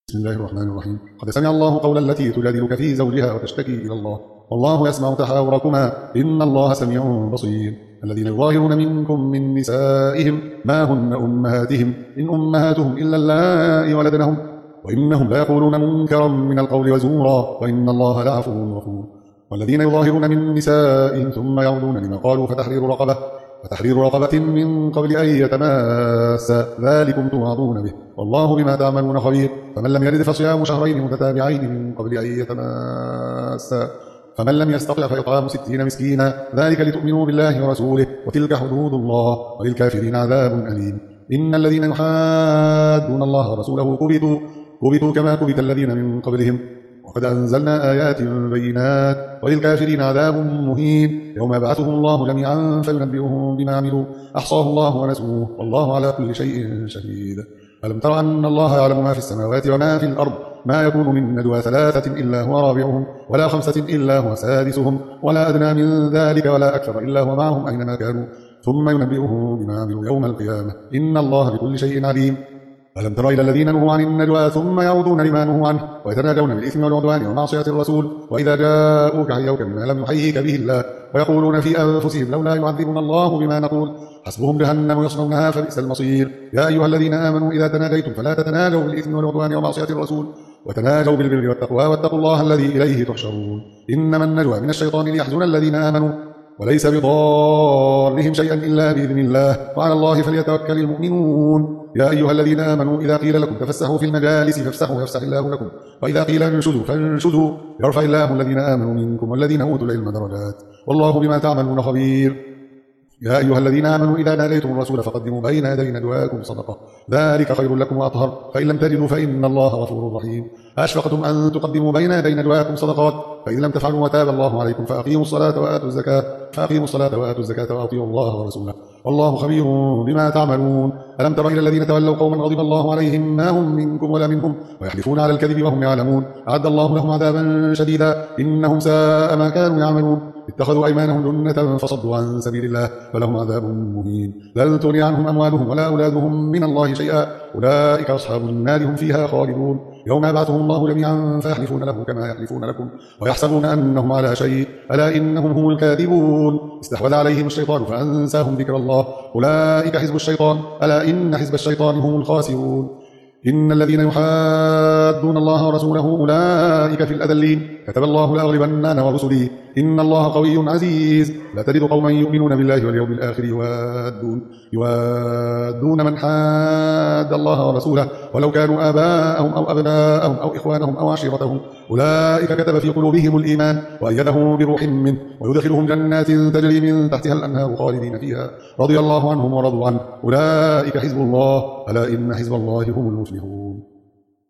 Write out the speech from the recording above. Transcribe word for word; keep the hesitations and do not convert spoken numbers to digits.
بسم الله الرحمن الرحيم. قد سمع الله قول التي تجادلك في زوجها وتشتكي إلى الله والله يسمع تحاوركما إن الله سميع بصير. الذين يظاهرون منكم من نسائهم ما هن أمهاتهم إن أمهاتهم إلا اللائي ولدنهم وإنهم ليقولون منكرا من القول وزورا وإن الله لعفو غفور. والذين يظاهرون من نسائهم ثم يعودون لما قالوا فتحرير رقبة فتحرير رقبة من قبل أن يتماسا ذلكم توعظون به والله بما تعملون خبير. فمن لم يرد فصيام شهرين متتابعين من قبل أن يتماسا فمن لم يستطع فإطعام ستين مسكينا ذلك لتؤمنوا بالله ورسوله وتلك حدود الله وللكافرين عذاب أليم. إن الذين يحادون الله ورسوله كبتوا كبتوا كما كبت الذين من قبلهم وقد أنزلنا آيات بينات وللكافرين عذاب مهين. يوم يبعثهم الله جميعا فينبئهم بما عملوا أحصاه الله ونسوه والله على كل شيء شهيد. ألم تر أن الله يعلم ما في السماوات وما في الأرض ما يكون من ندوى ثلاثة إلا هو رابعهم ولا خمسة إلا هو سادسهم ولا أدنى من ذلك ولا أكثر إلا هو معهم أينما كانوا ثم ينبئهم بما عملوا يوم القيامة إن الله بكل شيء عليم. ألم تر إلى الذين نهوا عن النجوى ثم يعودون لما نهوا عنه ويتناجون بالإثم والعدوان ومعصية الرسول وإذا جاءوك حيوك بما لم يحييك به الله ويقولون في أنفسهم لولا يعذبنا الله بما نقول حسبهم جهنم يصلونها فبئس المصير. يا أيها الذين آمنوا إذا تناجيتم فلا تتناجوا بالإثم والعدوان ومعصية الرسول وتناجوا بالبر والتقوى واتقوا الله الذي إليه تحشرون. إنما النجوى من الشيطان ليحزن الذين آمنوا وليس بضارهم شيئا إلا بإذن الله وعلى الله فليتوكل المؤمنون. يا أيها الذين آمنوا إذا قيل لكم تفسحوا في المجالس فافسحوا يفسح الله لكم وإذا قيل انشزوا فانشزوا يرفع الله الذين آمنوا منكم والذين أوتوا العلم درجات والله بما تعملون خبير. يا أيها الذين آمنوا إذا ناديتم الرسول فقدموا بين يدي نجواكم صدقة ذلك خير لكم وأطهر فإن لم تجدوا فإن الله غفور رحيم. أشفقتم أن تقدموا بين يدي نجواكم صدقات فإن لم تفعلوا وتاب الله عليكم فأقيموا الصلاة وآتوا الزكاة فأقيموا الصلاة وآتوا الزكاة وأطيعوا الله ورسوله والله خبير بما تعملون. ألم تر إلى الذين تولوا قوما غضب الله عليهم ما هم منكم ولا منهم ويحلفون على الكذب وهم يعلمون أعد الله لهم عذابا شديدا إنهم ساء ما كانوا يعملون اتخذوا أيمانهم جنة فصدوا عن سبيل الله فلهم عذاب مهين. لن تغني عنهم أموالهم ولا أولادهم من الله شيئا أولئك أصحاب النار هم فيها خالدون. يوم يبعثهم الله جميعا فيحلفون له كما يحلفون لكم ويحسبون أنهم على شيء ألا إنهم هم الكاذبون. استحوذ عليهم الشيطان فأنساهم ذكر الله أولئك حزب الشيطان ألا إن حزب الشيطان هم الخاسرون. إن الذين يحادون الله ورسوله أولئك في الأذلين كتب الله لأغلبن أنا ورسلي إن الله قوي عزيز. لا تجد قوما يؤمنون بالله واليوم الآخر يوادون يوادون من حاد الله ورسوله ولو كانوا آباءهم أو أبناءهم أو إخوانهم أو عشيرتهم أولئك كتب في قلوبهم الإيمان وأيدهم بروح منه ويدخلهم جنات تجري من تحتها الأنهار خالدين فيها رضي الله عنهم ورضوا عنه أولئك حزب الله ألا إن حزب الله هم المفلحون.